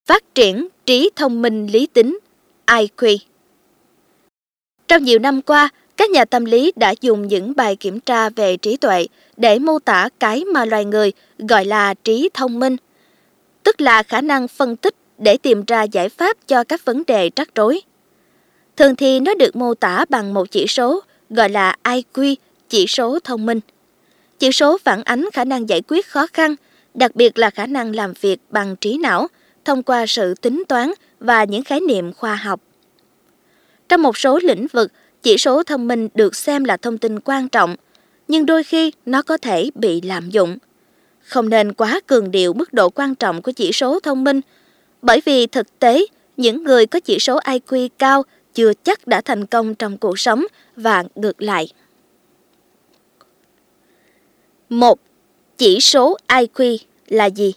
Phát triển trí thông minh lý tính IQ. Trong nhiều năm qua, các nhà tâm lý đã dùng những bài kiểm tra về trí tuệ để mô tả cái mà loài người gọi là trí thông minh, tức là khả năng phân tích để tìm ra giải pháp cho các vấn đề rắc rối. Thường thì nó được mô tả bằng một chỉ số gọi là IQ, chỉ số thông minh. Chỉ số phản ánh khả năng giải quyết khó khăn, đặc biệt là khả năng làm việc bằng trí não thông qua sự tính toán và những khái niệm khoa học. Trong một số lĩnh vực, chỉ số thông minh được xem là thông tin quan trọng, nhưng đôi khi nó có thể bị lạm dụng. Không nên quá cường điệu mức độ quan trọng của chỉ số thông minh, bởi vì thực tế, những người có chỉ số IQ cao chưa chắc đã thành công trong cuộc sống và ngược lại. 1. Chỉ số IQ là gì?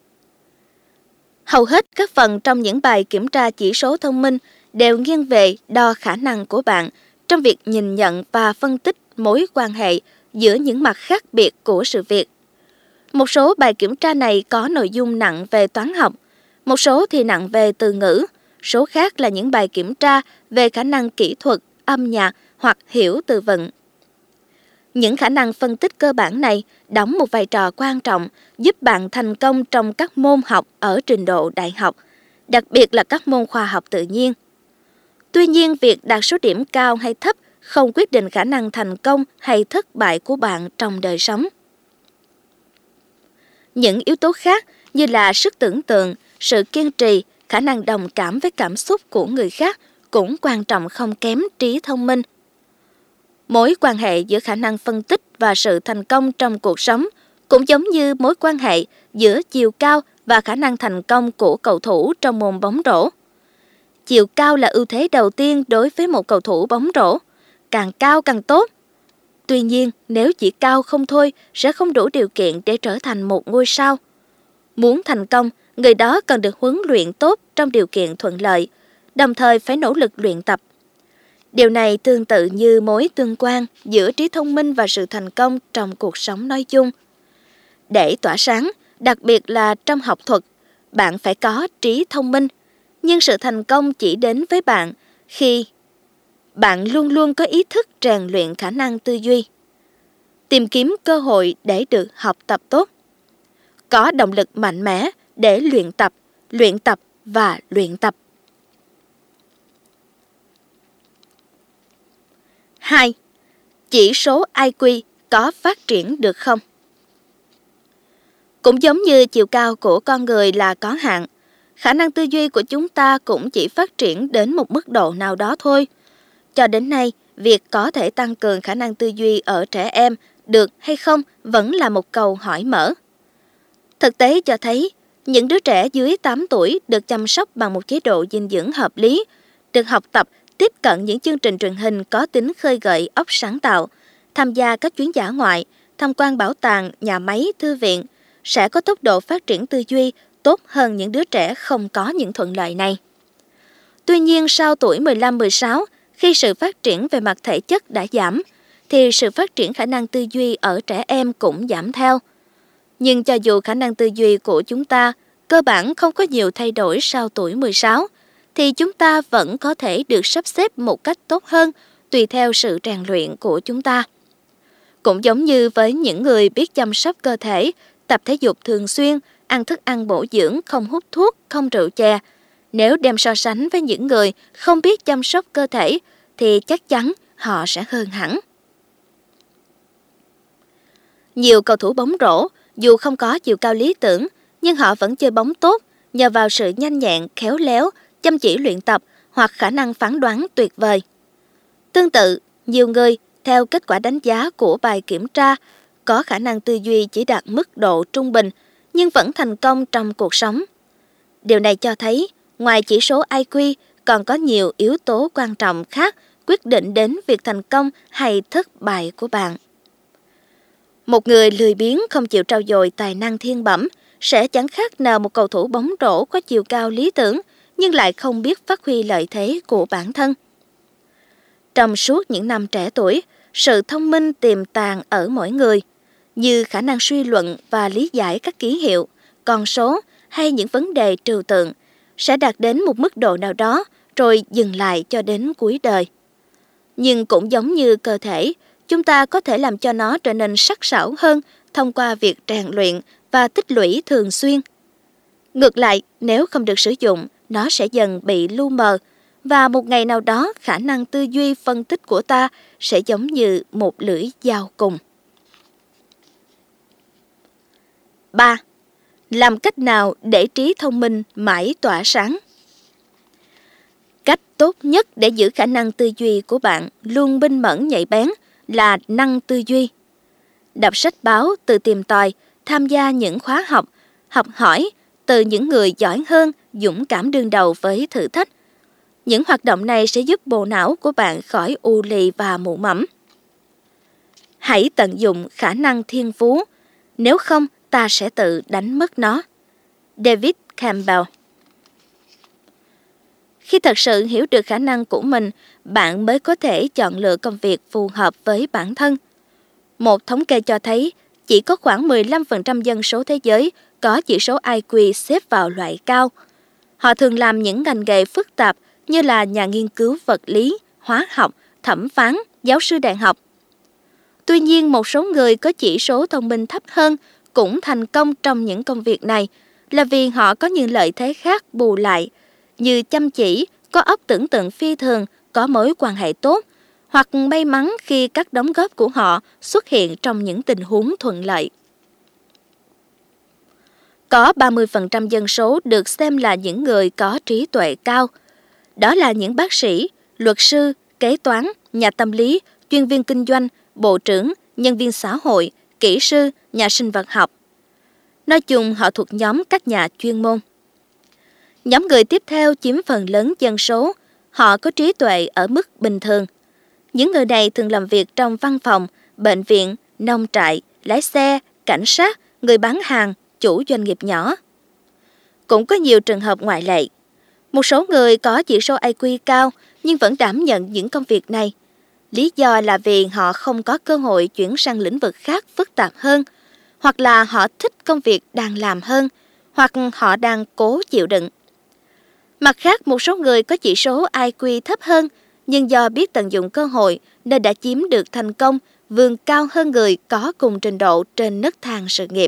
Hầu hết các phần trong những bài kiểm tra chỉ số thông minh đều nghiêng về đo khả năng của bạn trong việc nhìn nhận và phân tích mối quan hệ giữa những mặt khác biệt của sự việc. Một số bài kiểm tra này có nội dung nặng về toán học, một số thì nặng về từ ngữ, số khác là những bài kiểm tra về khả năng kỹ thuật, âm nhạc hoặc hiểu từ vựng. Những khả năng phân tích cơ bản này đóng một vai trò quan trọng giúp bạn thành công trong các môn học ở trình độ đại học, đặc biệt là các môn khoa học tự nhiên. Tuy nhiên, việc đạt số điểm cao hay thấp không quyết định khả năng thành công hay thất bại của bạn trong đời sống. Những yếu tố khác như là sức tưởng tượng, sự kiên trì, khả năng đồng cảm với cảm xúc của người khác cũng quan trọng không kém trí thông minh. Mối quan hệ giữa khả năng phân tích và sự thành công trong cuộc sống cũng giống như mối quan hệ giữa chiều cao và khả năng thành công của cầu thủ trong môn bóng rổ. Chiều cao là ưu thế đầu tiên đối với một cầu thủ bóng rổ, càng cao càng tốt. Tuy nhiên, nếu chỉ cao không thôi sẽ không đủ điều kiện để trở thành một ngôi sao. Muốn thành công, người đó cần được huấn luyện tốt trong điều kiện thuận lợi, đồng thời phải nỗ lực luyện tập. Điều này tương tự như mối tương quan giữa trí thông minh và sự thành công trong cuộc sống nói chung. Để tỏa sáng, đặc biệt là trong học thuật, bạn phải có trí thông minh, nhưng sự thành công chỉ đến với bạn khi bạn luôn luôn có ý thức rèn luyện khả năng tư duy, tìm kiếm cơ hội để được học tập tốt, có động lực mạnh mẽ để luyện tập và luyện tập. 2. Chỉ số IQ có phát triển được không? Cũng giống như chiều cao của con người là có hạn, khả năng tư duy của chúng ta cũng chỉ phát triển đến một mức độ nào đó thôi. Cho đến nay, việc có thể tăng cường khả năng tư duy ở trẻ em được hay không vẫn là một câu hỏi mở. Thực tế cho thấy, những đứa trẻ dưới 8 tuổi được chăm sóc bằng một chế độ dinh dưỡng hợp lý, được học tập, tiếp cận những chương trình truyền hình có tính khơi gợi óc sáng tạo, tham gia các chuyến dã ngoại, tham quan bảo tàng, nhà máy, thư viện, sẽ có tốc độ phát triển tư duy tốt hơn những đứa trẻ không có những thuận lợi này. Tuy nhiên, sau tuổi 15-16, khi sự phát triển về mặt thể chất đã giảm, thì sự phát triển khả năng tư duy ở trẻ em cũng giảm theo. Nhưng cho dù khả năng tư duy của chúng ta cơ bản không có nhiều thay đổi sau tuổi 16, thì chúng ta vẫn có thể được sắp xếp một cách tốt hơn tùy theo sự rèn luyện của chúng ta. Cũng giống như với những người biết chăm sóc cơ thể, tập thể dục thường xuyên, ăn thức ăn bổ dưỡng, không hút thuốc, không rượu chè, nếu đem so sánh với những người không biết chăm sóc cơ thể thì chắc chắn họ sẽ hơn hẳn. Nhiều cầu thủ bóng rổ dù không có chiều cao lý tưởng nhưng họ vẫn chơi bóng tốt nhờ vào sự nhanh nhẹn, khéo léo, chăm chỉ luyện tập hoặc khả năng phán đoán tuyệt vời. Tương tự, nhiều người, theo kết quả đánh giá của bài kiểm tra, có khả năng tư duy chỉ đạt mức độ trung bình nhưng vẫn thành công trong cuộc sống. Điều này cho thấy, ngoài chỉ số IQ, còn có nhiều yếu tố quan trọng khác quyết định đến việc thành công hay thất bại của bạn. Một người lười biếng không chịu trau dồi tài năng thiên bẩm sẽ chẳng khác nào một cầu thủ bóng rổ có chiều cao lý tưởng nhưng lại không biết phát huy lợi thế của bản thân. Trong suốt những năm trẻ tuổi, sự thông minh tiềm tàng ở mỗi người, như khả năng suy luận và lý giải các ký hiệu, con số hay những vấn đề trừu tượng, sẽ đạt đến một mức độ nào đó rồi dừng lại cho đến cuối đời. Nhưng cũng giống như cơ thể, chúng ta có thể làm cho nó trở nên sắc sảo hơn thông qua việc rèn luyện và tích lũy thường xuyên. Ngược lại, nếu không được sử dụng, nó sẽ dần bị lu mờ và một ngày nào đó khả năng tư duy phân tích của ta sẽ giống như một lưỡi dao cùng. 3. Làm cách nào để trí thông minh mãi tỏa sáng? Cách tốt nhất để giữ khả năng tư duy của bạn luôn minh mẫn nhạy bén là năng tư duy. Đọc sách báo, tự tìm tòi, tham gia những khóa học, học hỏi từ những người giỏi hơn, dũng cảm đương đầu với thử thách. Những hoạt động này sẽ giúp bộ não của bạn khỏi u lì và mụ mẫm. Hãy tận dụng khả năng thiên phú, nếu không ta sẽ tự đánh mất nó. David Campbell. Khi thật sự hiểu được khả năng của mình, bạn mới có thể chọn lựa công việc phù hợp với bản thân. Một thống kê cho thấy, chỉ có khoảng 15% dân số thế giới có chỉ số IQ xếp vào loại cao. Họ thường làm những ngành nghề phức tạp như là nhà nghiên cứu vật lý, hóa học, thẩm phán, giáo sư đại học. Tuy nhiên, một số người có chỉ số thông minh thấp hơn cũng thành công trong những công việc này là vì họ có những lợi thế khác bù lại, như chăm chỉ, có óc tưởng tượng phi thường, có mối quan hệ tốt, hoặc may mắn khi các đóng góp của họ xuất hiện trong những tình huống thuận lợi. Có 30% dân số được xem là những người có trí tuệ cao. Đó là những bác sĩ, luật sư, kế toán, nhà tâm lý, chuyên viên kinh doanh, bộ trưởng, nhân viên xã hội, kỹ sư, nhà sinh vật học. Nói chung họ thuộc nhóm các nhà chuyên môn. Nhóm người tiếp theo chiếm phần lớn dân số, họ có trí tuệ ở mức bình thường. Những người này thường làm việc trong văn phòng, bệnh viện, nông trại, lái xe, cảnh sát, người bán hàng, chủ doanh nghiệp nhỏ. Cũng có nhiều trường hợp ngoại lệ. Một số người có chỉ số IQ cao nhưng vẫn đảm nhận những công việc này. Lý do là vì họ không có cơ hội chuyển sang lĩnh vực khác phức tạp hơn, hoặc là họ thích công việc đang làm hơn, hoặc họ đang cố chịu đựng. Mặt khác, một số người có chỉ số IQ thấp hơn, nhưng do biết tận dụng cơ hội nên đã chiếm được thành công, vươn cao hơn người có cùng trình độ trên nấc thang sự nghiệp.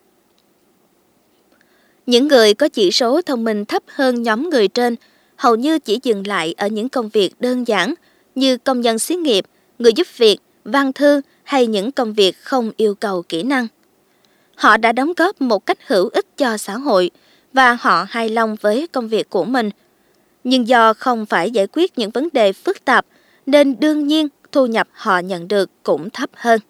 Những người có chỉ số thông minh thấp hơn nhóm người trên hầu như chỉ dừng lại ở những công việc đơn giản như công nhân xí nghiệp, người giúp việc, văn thư hay những công việc không yêu cầu kỹ năng. Họ đã đóng góp một cách hữu ích cho xã hội và họ hài lòng với công việc của mình. Nhưng do không phải giải quyết những vấn đề phức tạp nên đương nhiên thu nhập họ nhận được cũng thấp hơn.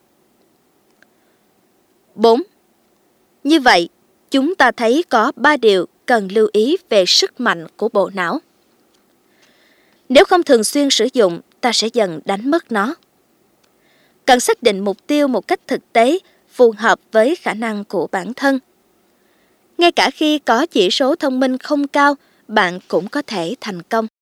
4. Như vậy, chúng ta thấy có 3 điều cần lưu ý về sức mạnh của bộ não. Nếu không thường xuyên sử dụng, ta sẽ dần đánh mất nó. Cần xác định mục tiêu một cách thực tế, phù hợp với khả năng của bản thân. Ngay cả khi có chỉ số thông minh không cao, bạn cũng có thể thành công.